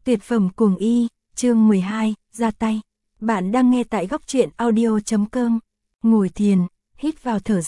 Tuyệt phẩm cuồng y, chương 12, ra tay. Bạn đang nghe tại góc truyện audio.com. Ngồi thiền, hít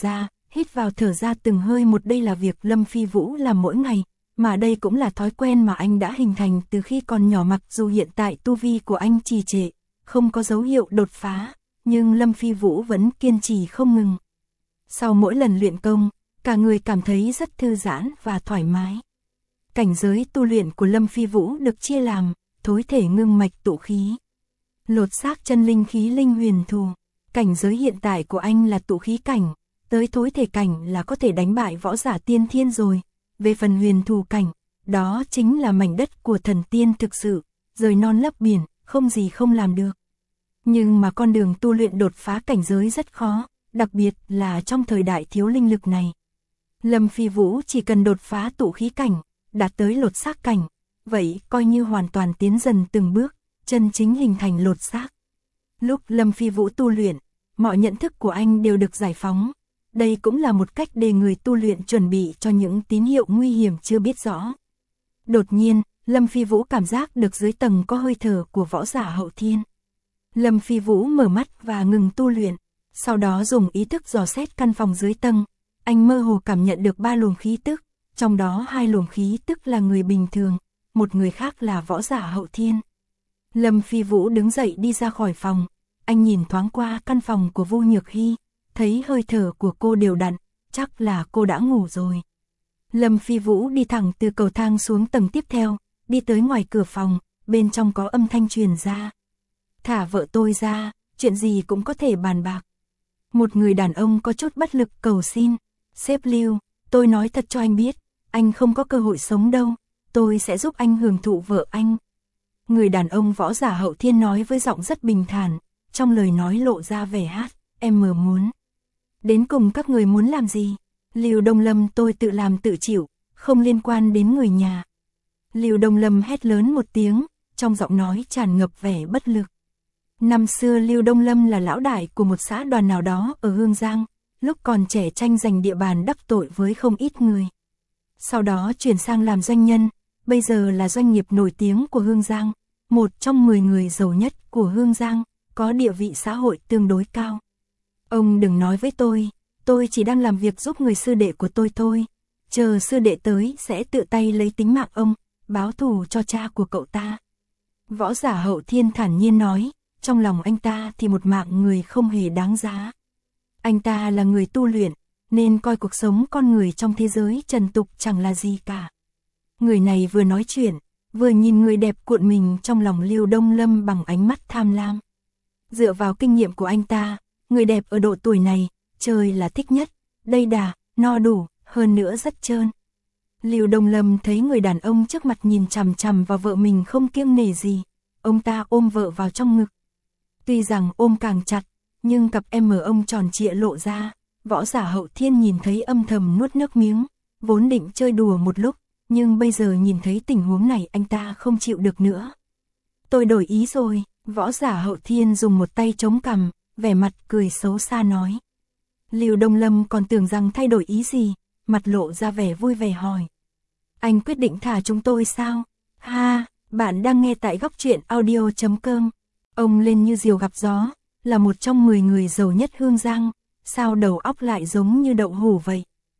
vào thở ra từng hơi một. Đây là việc Lâm Phi Vũ làm mỗi ngày, mà đây cũng là thói quen mà anh đã hình thành từ khi còn nhỏ. Mặc dù hiện tại tu vi của anh trì trệ, không có dấu hiệu đột phá, nhưng Lâm Phi Vũ vẫn kiên trì không ngừng. Sau mỗi lần luyện công, cả người cảm thấy rất thư giãn và thoải mái. Cảnh giới tu luyện của Lâm Phi Vũ được chia làm thối thể ngưng mạch tụ khí, lột xác chân linh khí linh huyền thù. Cảnh giới hiện tại của anh là tụ khí cảnh, tới thối thể cảnh là có thể đánh bại võ giả tiên thiên rồi. Về phần huyền thù cảnh, đó chính là mảnh đất của thần tiên thực sự, rời non lấp biển, không gì không làm được. Nhưng mà con đường tu luyện đột phá cảnh giới rất khó, đặc biệt là trong thời đại thiếu linh lực này. Lâm Phi Vũ chỉ cần đột phá tụ khí cảnh, đạt tới lột xác cảnh, vậy coi như hoàn toàn tiến dần từng bước, chân chính hình thành lột xác. Lúc Lâm Phi Vũ tu luyện, mọi nhận thức của anh đều được giải phóng. Đây cũng là một cách để người tu luyện chuẩn bị cho những tín hiệu nguy hiểm chưa biết rõ. Đột nhiên, Lâm Phi Vũ cảm giác được dưới tầng có hơi thở của võ giả hậu thiên. Lâm Phi Vũ mở mắt và ngừng tu luyện, sau đó dùng ý thức dò xét căn phòng dưới tầng. Anh mơ hồ cảm nhận được 3 luồng khí tức, trong đó 2 luồng khí tức là người bình thường, một người khác là võ giả hậu thiên. Lâm Phi Vũ đứng dậy đi ra khỏi phòng, anh nhìn thoáng qua căn phòng của Vu Nhược Hy, thấy hơi thở của cô đều đặn, chắc là cô đã ngủ rồi. Lâm Phi Vũ đi thẳng từ cầu thang xuống tầng tiếp theo, đi tới ngoài cửa phòng, bên trong có âm thanh truyền ra. Thả vợ tôi ra, chuyện gì cũng có thể bàn bạc. Một người đàn ông có chút bất lực cầu xin, sếp Lưu, tôi nói thật cho anh biết, anh không có cơ hội sống đâu, tôi sẽ giúp anh hưởng thụ vợ anh. Người đàn ông võ giả hậu thiên nói với giọng rất bình thản, trong lời nói lộ ra vẻ hát, em muốn. Đến cùng các người muốn làm gì? Lưu Đông Lâm tôi tự làm tự chịu, không liên quan đến người nhà. Lưu Đông Lâm hét lớn một tiếng, trong giọng nói tràn ngập vẻ bất lực. Năm xưa Lưu Đông Lâm là lão đại của một xã đoàn nào đó ở Hương Giang, lúc còn trẻ tranh giành địa bàn đắc tội với không ít người. Sau đó chuyển sang làm doanh nhân, bây giờ là doanh nghiệp nổi tiếng của Hương Giang, một trong 10 người giàu nhất của Hương Giang, có địa vị xã hội tương đối cao. Ông đừng nói với tôi chỉ đang làm việc giúp người sư đệ của tôi thôi, chờ sư đệ tới sẽ tự tay lấy tính mạng ông, báo thù cho cha của cậu ta. Võ giả hậu thiên thản nhiên nói, trong lòng anh ta thì một mạng người không hề đáng giá. Anh ta là người tu luyện, nên coi cuộc sống con người trong thế giới trần tục chẳng là gì cả. Người này vừa nói chuyện, vừa nhìn người đẹp cuộn mình trong lòng Lưu Đông Lâm bằng ánh mắt tham lam. Dựa vào kinh nghiệm của anh ta, người đẹp ở độ tuổi này, trời là thích nhất, đầy đà, no đủ, hơn nữa rất trơn. Lưu Đông Lâm thấy người đàn ông trước mặt nhìn chằm chằm vào vợ mình không kiêng nể gì, ông ta ôm vợ vào trong ngực. Tuy rằng ôm càng chặt, nhưng cặp em mở ông tròn trịa lộ ra, võ giả hậu thiên nhìn thấy âm thầm nuốt nước miếng, vốn định chơi đùa một lúc, nhưng bây giờ nhìn thấy tình huống này anh ta không chịu được nữa. Tôi đổi ý rồi, võ giả hậu thiên dùng một tay chống cằm, vẻ mặt cười xấu xa nói. Lưu Đông Lâm còn tưởng rằng thay đổi ý gì, mặt lộ ra vẻ vui vẻ hỏi. Anh quyết định thả chúng tôi sao? Ha, bạn đang nghe tại góc truyện audio.com. Ông lên như diều gặp gió, là một trong 10 người giàu nhất Hương Giang, sao đầu óc lại giống như đậu hũ vậy?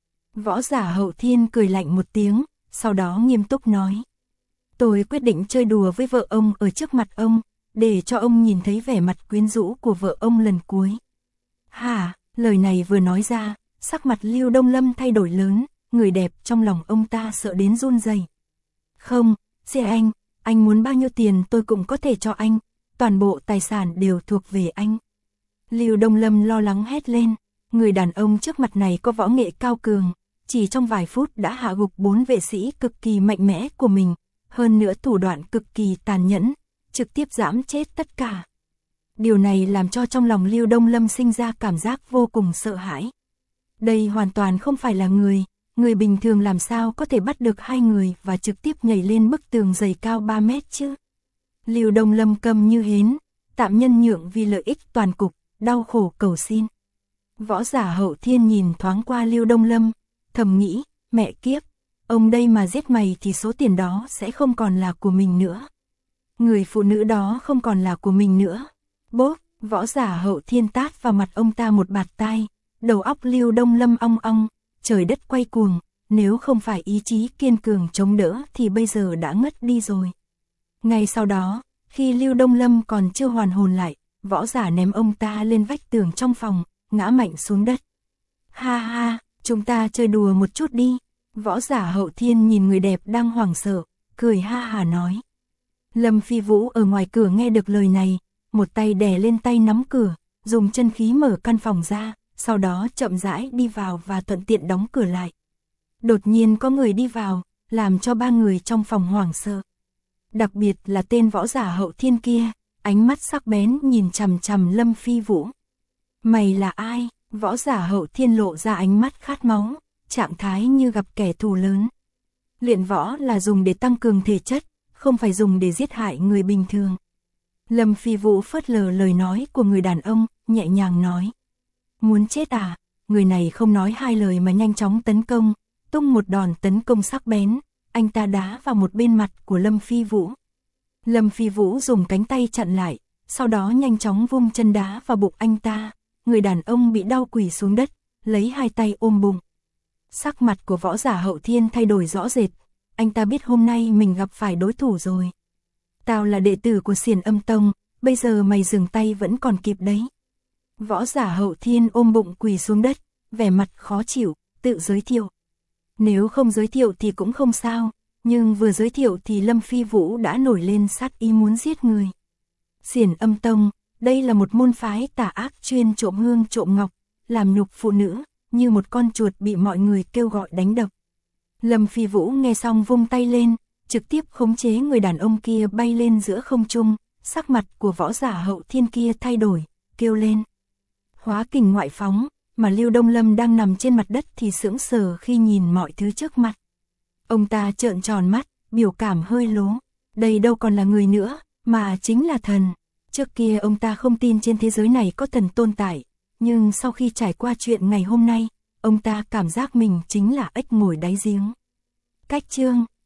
Võ giả hậu thiên cười lạnh một tiếng, sau đó nghiêm túc nói. Tôi quyết định chơi đùa với vợ ông ở trước mặt ông, để cho ông nhìn thấy vẻ mặt quyến rũ của vợ ông lần cuối. Hả, lời này vừa nói ra, sắc mặt Lưu Đông Lâm thay đổi lớn, người đẹp trong lòng ông ta sợ đến run rẩy. Không, xe anh muốn bao nhiêu tiền tôi cũng có thể cho anh, toàn bộ tài sản đều thuộc về anh. Lưu Đông Lâm lo lắng hét lên, người đàn ông trước mặt này có võ nghệ cao cường, chỉ trong vài phút đã hạ gục 4 vệ sĩ cực kỳ mạnh mẽ của mình, hơn nữa thủ đoạn cực kỳ tàn nhẫn, trực tiếp giẫm chết tất cả. Điều này làm cho trong lòng Lưu Đông Lâm sinh ra cảm giác vô cùng sợ hãi. Đây hoàn toàn không phải là người bình thường làm sao có thể bắt được 2 người và trực tiếp nhảy lên bức tường dày cao 3 mét chứ. Lưu Đông Lâm câm như hến, tạm nhân nhượng vì lợi ích toàn cục, đau khổ cầu xin. Võ giả hậu thiên nhìn thoáng qua Lưu Đông Lâm, thầm nghĩ, mẹ kiếp, ông đây mà giết mày thì số tiền đó sẽ không còn là của mình nữa. Người phụ nữ đó không còn là của mình nữa. Bốp, Võ Giả Hậu Thiên tát vào mặt ông ta một bạt tai, đầu óc Lưu Đông Lâm ong ong, trời đất quay cuồng, nếu không phải ý chí kiên cường chống đỡ thì bây giờ đã ngất đi rồi. Ngay sau đó, khi Lưu Đông Lâm còn chưa hoàn hồn lại, Võ Giả ném ông ta lên vách tường trong phòng, ngã mạnh xuống đất. Ha ha, chúng ta chơi đùa một chút đi. Võ Giả Hậu Thiên nhìn người đẹp đang hoảng sợ, cười ha hà nói. Lâm Phi Vũ ở ngoài cửa nghe được lời này, một tay đè lên tay nắm cửa, dùng chân khí mở căn phòng ra, sau đó chậm rãi đi vào và thuận tiện đóng cửa lại. Đột nhiên có người đi vào, làm cho ba người trong phòng hoảng sợ. Đặc biệt là tên Võ Giả Hậu Thiên kia, ánh mắt sắc bén nhìn chằm chằm Lâm Phi Vũ. Mày là ai? Võ Giả Hậu Thiên lộ ra ánh mắt khát máu, trạng thái như gặp kẻ thù lớn. Luyện võ là dùng để tăng cường thể chất, không phải dùng để giết hại người bình thường. Lâm Phi Vũ phớt lờ lời nói của người đàn ông, nhẹ nhàng nói. Muốn chết à? Người này không nói hai lời mà nhanh chóng tấn công, tung một đòn tấn công sắc bén, anh ta đá vào một bên mặt của Lâm Phi Vũ. Lâm Phi Vũ dùng cánh tay chặn lại, sau đó nhanh chóng vung chân đá vào bụng anh ta. Người đàn ông bị đau quỳ xuống đất, lấy hai tay ôm bụng. Sắc mặt của Võ Giả Hậu Thiên thay đổi rõ rệt, anh ta biết hôm nay mình gặp phải đối thủ rồi. Tao là đệ tử của Xiển Âm Tông, bây giờ mày dừng tay vẫn còn kịp đấy. Võ Giả Hậu Thiên ôm bụng quỳ xuống đất, vẻ mặt khó chịu, tự giới thiệu. Nếu không giới thiệu thì cũng không sao, nhưng vừa giới thiệu thì Lâm Phi Vũ đã nổi lên sát ý muốn giết người. Xiển Âm Tông, đây là một môn phái tà ác chuyên trộm hương trộm ngọc, làm nhục phụ nữ, như một con chuột bị mọi người kêu gọi đánh đập. Lâm Phi Vũ nghe xong vung tay lên, trực tiếp khống chế người đàn ông kia bay lên giữa không trung, sắc mặt của Võ Giả Hậu Thiên kia thay đổi, kêu lên. Hóa kình ngoại phóng, mà Lưu Đông Lâm đang nằm trên mặt đất thì sững sờ khi nhìn mọi thứ trước mặt. Ông ta trợn tròn mắt, biểu cảm hơi lố. Đây đâu còn là người nữa, mà chính là thần. Trước kia ông ta không tin trên thế giới này có thần tồn tại, nhưng sau khi trải qua chuyện ngày hôm nay, ông ta cảm giác mình chính là ếch ngồi đáy giếng. Cách chương